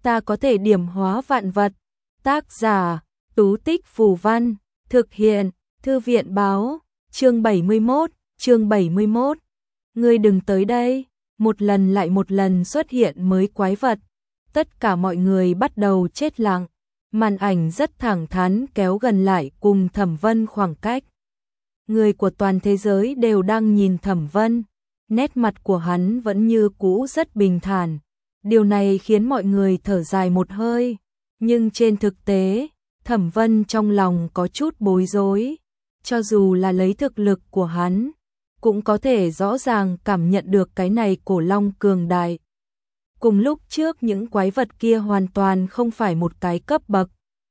ta có thể điểm hóa vạn vật. Tác giả, Tú Tích Phù Văn, thực hiện, Thư viện báo, chương 71. Ngươi đừng tới đây, một lần lại một lần xuất hiện mới quái vật. Tất cả mọi người bắt đầu chết lặng, màn ảnh rất thẳng thắn kéo gần lại cùng Thẩm Vân khoảng cách. Người của toàn thế giới đều đang nhìn Thẩm Vân, nét mặt của hắn vẫn như cũ rất bình thản. Điều này khiến mọi người thở dài một hơi, nhưng trên thực tế, Thẩm Vân trong lòng có chút bối rối. Cho dù là lấy thực lực của hắn, cũng có thể rõ ràng cảm nhận được cái này cổ long cường đại. Cùng lúc trước những quái vật kia hoàn toàn không phải một cái cấp bậc.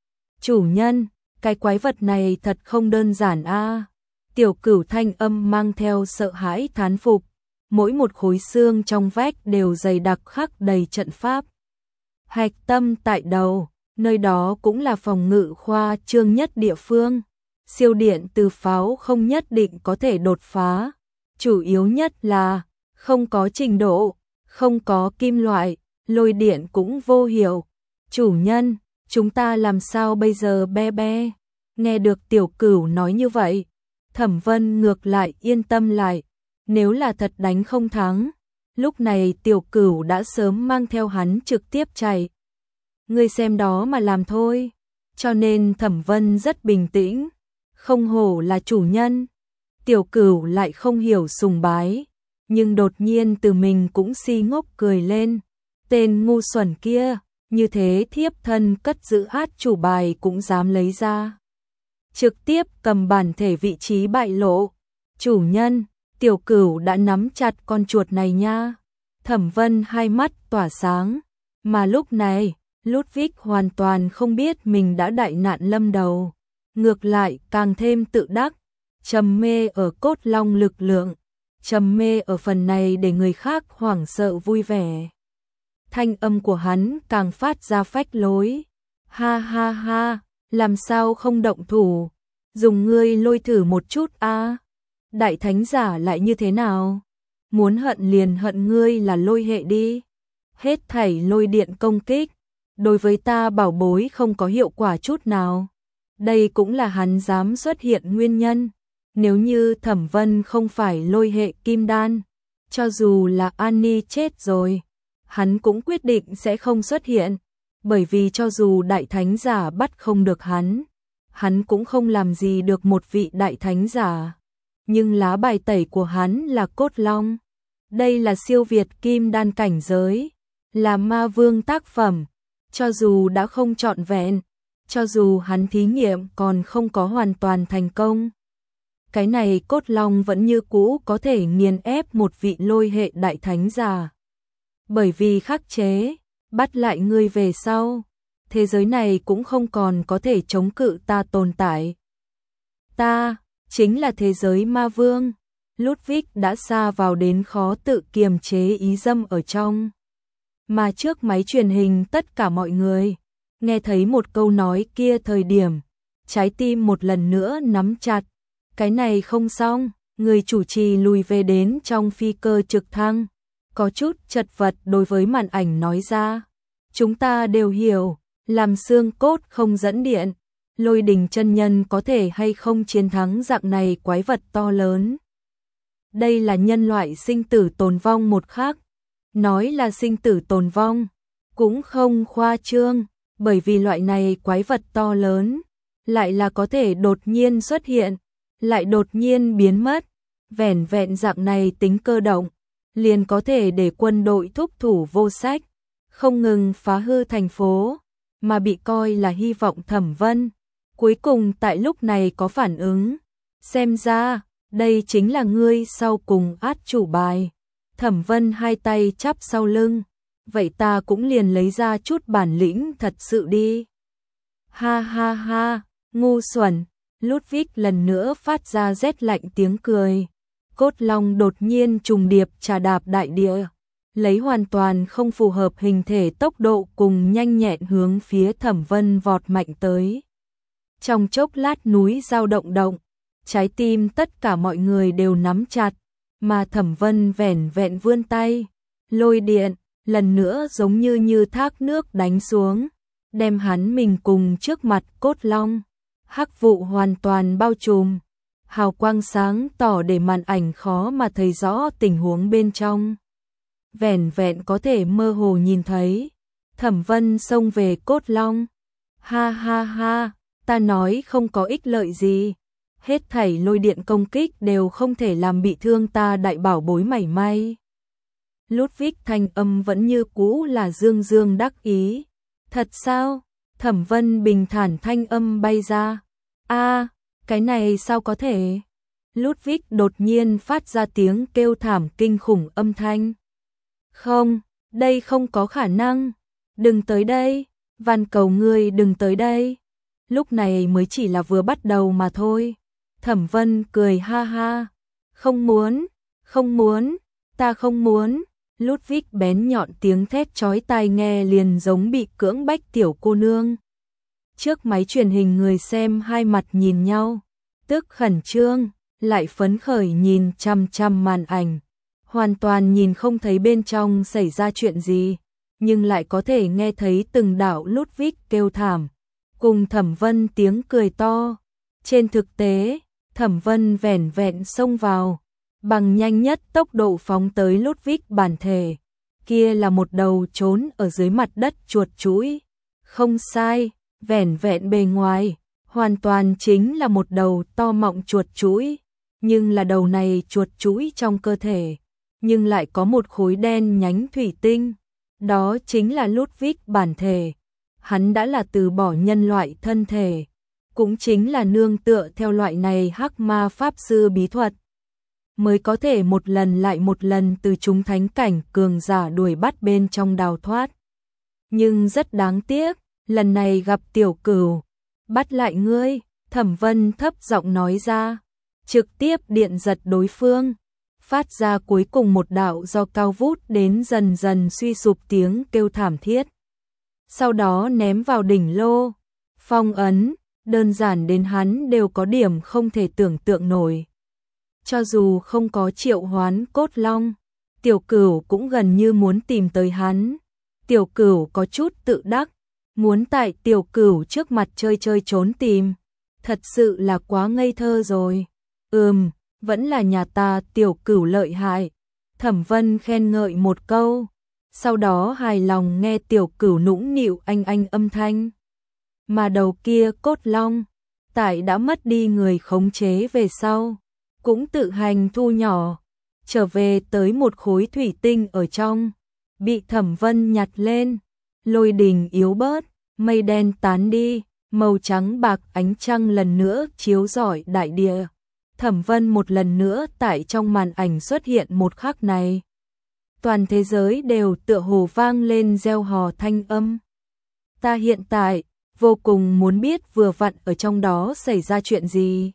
Chủ nhân, cái quái vật này thật không đơn giản a. Tiểu Cửu thanh âm mang theo sợ hãi thán phục. Mỗi một khối xương trong vách đều dày đặc khắc đầy trận pháp. Hạch tâm tại đầu, nơi đó cũng là phòng ngự khoa trương nhất địa phương. Siêu điện từ pháo không nhất định có thể đột phá. Chủ yếu nhất là không có trình độ, không có kim loại, lôi điện cũng vô hiệu. Chủ nhân, chúng ta làm sao bây giờ be be? Nghe được Tiểu Cửu nói như vậy, Thẩm Vân ngược lại yên tâm lại. Nếu là thật đánh không thắng, lúc này Tiểu Cửu đã sớm mang theo hắn trực tiếp chạy. Ngươi xem đó mà làm thôi. Cho nên Thẩm Vân rất bình tĩnh. Không hổ là chủ nhân. Tiểu Cửu lại không hiểu sùng bái, nhưng đột nhiên từ mình cũng si ngốc cười lên. Tên ngu xuẩn kia, như thế thiếp thân cất giữ át chủ bài cũng dám lấy ra. Trực tiếp cầm bản thể vị trí bại lộ. Chủ nhân, Tiểu Cửu đã nắm chặt con chuột này nha. Thẩm Vân hai mắt tỏa sáng, mà lúc này, Ludwig hoàn toàn không biết mình đã đại nạn lâm đầu. Ngược lại càng thêm tự đắc, trầm mê ở cốt long lực lượng, trầm mê ở phần này để người khác hoảng sợ vui vẻ. Thanh âm của hắn càng phát ra phách lối. Ha ha ha, làm sao không động thủ, dùng ngươi lôi thử một chút a. Đại thánh giả lại như thế nào? Muốn hận liền hận ngươi là lôi hệ đi. Hết thảy lôi điện công kích, đối với ta bảo bối không có hiệu quả chút nào. Đây cũng là hắn dám xuất hiện nguyên nhân. Nếu như Thẩm Vân không phải lôi hệ kim đan, cho dù là Annie chết rồi, hắn cũng quyết định sẽ không xuất hiện. Bởi vì cho dù đại thánh giả bắt không được hắn cũng không làm gì được một vị đại thánh giả. Nhưng lá bài tẩy của hắn là cốt long. Đây là siêu việt kim đan cảnh giới, là ma vương tác phẩm. Cho dù đã không trọn vẹn, cho dù hắn thí nghiệm còn không có hoàn toàn thành công, cái này cốt long vẫn như cũ có thể nghiền ép một vị lôi hệ đại thánh giả. Bởi vì khắc chế, bắt lại ngươi về sau, thế giới này cũng không còn có thể chống cự ta tồn tại. Ta chính là thế giới ma vương. Ludwig đã xa vào đến khó tự kiềm chế ý dâm ở trong. Mà trước máy truyền hình tất cả mọi người nghe thấy một câu nói kia thời điểm, trái tim một lần nữa nắm chặt. Cái này không xong, người chủ trì lùi về đến trong phi cơ trực thăng, có chút chật vật đối với màn ảnh nói ra. Chúng ta đều hiểu, làm xương cốt không dẫn điện, Lôi Đình chân nhân có thể hay không chiến thắng dạng này quái vật to lớn. Đây là nhân loại sinh tử tồn vong một khắc. Nói là sinh tử tồn vong, cũng không khoa trương, bởi vì loại này quái vật to lớn, lại là có thể đột nhiên xuất hiện, lại đột nhiên biến mất. Vẻn vẹn dạng này tính cơ động, liền có thể để quân đội thúc thủ vô sách, không ngừng phá hư thành phố, mà bị coi là hy vọng Thẩm Vân. Cuối cùng tại lúc này có phản ứng, xem ra, đây chính là ngươi sau cùng át chủ bài. Thẩm Vân hai tay chắp sau lưng, vậy ta cũng liền lấy ra chút bản lĩnh thật sự đi. Ha ha ha, ngu xuẩn. Ludwig lần nữa phát ra rét lạnh tiếng cười. Cốt long đột nhiên trùng điệp trà đạp đại địa, lấy hoàn toàn không phù hợp hình thể tốc độ cùng nhanh nhẹn hướng phía Thẩm Vân vọt mạnh tới. Trong chốc lát núi dao động, trái tim tất cả mọi người đều nắm chặt, mà Thẩm Vân vẻn vẹn vươn tay, lần nữa giống như thác nước đánh xuống, đem hắn mình cùng trước mặt cốt long, hắc vụ hoàn toàn bao trùm, hào quang sáng tỏ để màn ảnh khó mà thấy rõ tình huống bên trong. Vẻn vẹn có thể mơ hồ nhìn thấy, Thẩm Vân xông về cốt long. Ha ha ha, ta nói không có ích lợi gì. Hết thảy lôi điện công kích đều không thể làm bị thương ta đại bảo bối mảy may. Ludwig thanh âm vẫn như cũ là dương dương đắc ý. Thật sao? Thẩm Vân bình thản thanh âm bay ra. A, cái này sao có thể? Ludwig đột nhiên phát ra tiếng kêu thảm kinh khủng âm thanh. Không, đây không có khả năng. Đừng tới đây, van cầu ngươi đừng tới đây. Lúc này mới chỉ là vừa bắt đầu mà thôi. Thẩm Vân cười ha ha. Không muốn, ta không muốn. Ludwig bén nhọn tiếng thét chói tai nghe liền giống bị cưỡng bách tiểu cô nương. Trước máy truyền hình người xem hai mặt nhìn nhau, tức khẩn trương, lại phấn khởi nhìn chăm chăm màn ảnh. Hoàn toàn nhìn không thấy bên trong xảy ra chuyện gì, nhưng lại có thể nghe thấy từng đạo Ludwig kêu thảm, cùng Thẩm Vân tiếng cười to. Trên thực tế, Thẩm Vân vẻn vẹn xông vào, bằng nhanh nhất tốc độ phóng tới Ludwig bản thể. Kia là một đầu trốn ở dưới mặt đất chuột chũi. Không sai, vẻn vẹn bề ngoài, hoàn toàn chính là một đầu to mọng chuột chũi. Nhưng là đầu này chuột chũi trong cơ thể, nhưng lại có một khối đen nhánh thủy tinh. Đó chính là Ludwig bản thể. Hắn đã là từ bỏ nhân loại thân thể, cũng chính là nương tựa theo loại này hắc ma pháp sư bí thuật, mới có thể một lần lại một lần từ chúng thánh cảnh cường giả đuổi bắt bên trong đào thoát. Nhưng rất đáng tiếc, lần này gặp tiểu cửu, bắt lại ngươi, Thẩm Vân thấp giọng nói ra, trực tiếp điện giật đối phương, phát ra cuối cùng một đạo do cao vút đến dần dần suy sụp tiếng kêu thảm thiết. Sau đó ném vào đỉnh lô, phong ấn, đơn giản đến hắn đều có điểm không thể tưởng tượng nổi. Cho dù không có triệu hoán cốt long, tiểu cửu cũng gần như muốn tìm tới hắn. Tiểu cửu có chút tự đắc, muốn tại tiểu cửu trước mặt chơi chơi trốn tìm. Thật sự là quá ngây thơ rồi. Vẫn là nhà ta tiểu cửu lợi hại. Thẩm Vân khen ngợi một câu, sau đó hài lòng nghe tiểu cửu nũng nịu anh âm thanh. Mà đầu kia cốt long, tại đã mất đi người khống chế về sau, cũng tự hành thu nhỏ, trở về tới một khối thủy tinh ở trong, bị Thẩm Vân nhặt lên. Lôi đình yếu bớt, mây đen tán đi, màu trắng bạc ánh trăng lần nữa chiếu rọi đại địa. Thẩm Vân một lần nữa tại trong màn ảnh xuất hiện một khắc này. Toàn thế giới đều tựa hồ vang lên reo hò thanh âm. Ta hiện tại vô cùng muốn biết vừa vặn ở trong đó xảy ra chuyện gì.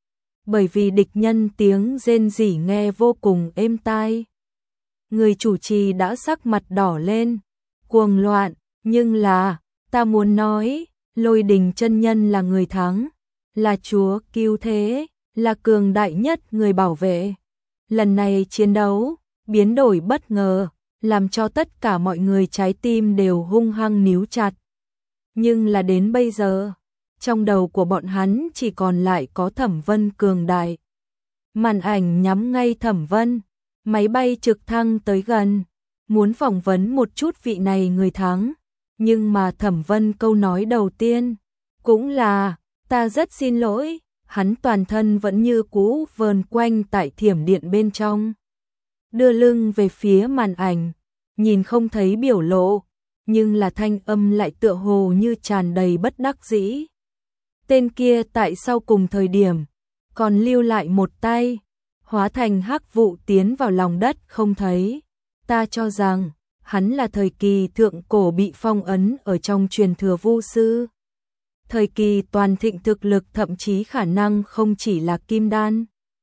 Bởi vì địch nhân tiếng rên rỉ nghe vô cùng êm tai. Người chủ trì đã sắc mặt đỏ lên, cuồng loạn, nhưng là, ta muốn nói, Lôi Đình chân nhân là người thắng, là chúa cứu thế, là cường đại nhất người bảo vệ. Lần này chiến đấu, biến đổi bất ngờ, làm cho tất cả mọi người trái tim đều hung hăng níu chặt. Nhưng là đến bây giờ, trong đầu của bọn hắn chỉ còn lại có Thẩm Vân cường đại. Màn ảnh nhắm ngay Thẩm Vân, máy bay trực thăng tới gần, muốn phỏng vấn một chút vị này người thắng. Nhưng mà Thẩm Vân câu nói đầu tiên cũng là, ta rất xin lỗi. Hắn toàn thân vẫn như cũ vờn quanh tại thiểm điện bên trong, đưa lưng về phía màn ảnh, nhìn không thấy biểu lộ, nhưng là thanh âm lại tựa hồ như tràn đầy bất đắc dĩ. Tên kia tại sau cùng thời điểm, còn lưu lại một tay, hóa thành hắc vụ tiến vào lòng đất không thấy. Ta cho rằng, hắn là thời kỳ thượng cổ bị phong ấn ở trong truyền thừa vu sư. Thời kỳ toàn thịnh thực lực thậm chí khả năng không chỉ là kim đan.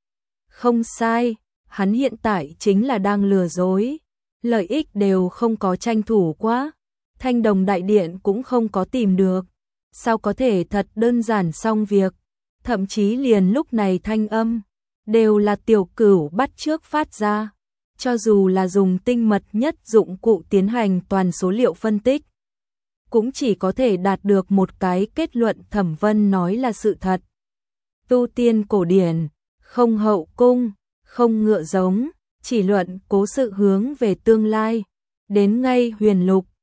Không sai, hắn hiện tại chính là đang lừa dối. Lợi ích đều không có tranh thủ quá. Thanh đồng đại điện cũng không có tìm được. Sao có thể thật đơn giản xong việc. Thậm chí liền lúc này thanh âm đều là tiểu cửu bắt trước phát ra. cho dù là dùng tinh mật nhất dụng cụ tiến hành toàn số liệu phân tích, cũng chỉ có thể đạt được một cái kết luận Thẩm Vân nói là sự thật. Tu tiên cổ điển, không hậu cung, không ngựa giống, chỉ luận cố sự hướng về tương lai. Đến ngay huyền lục,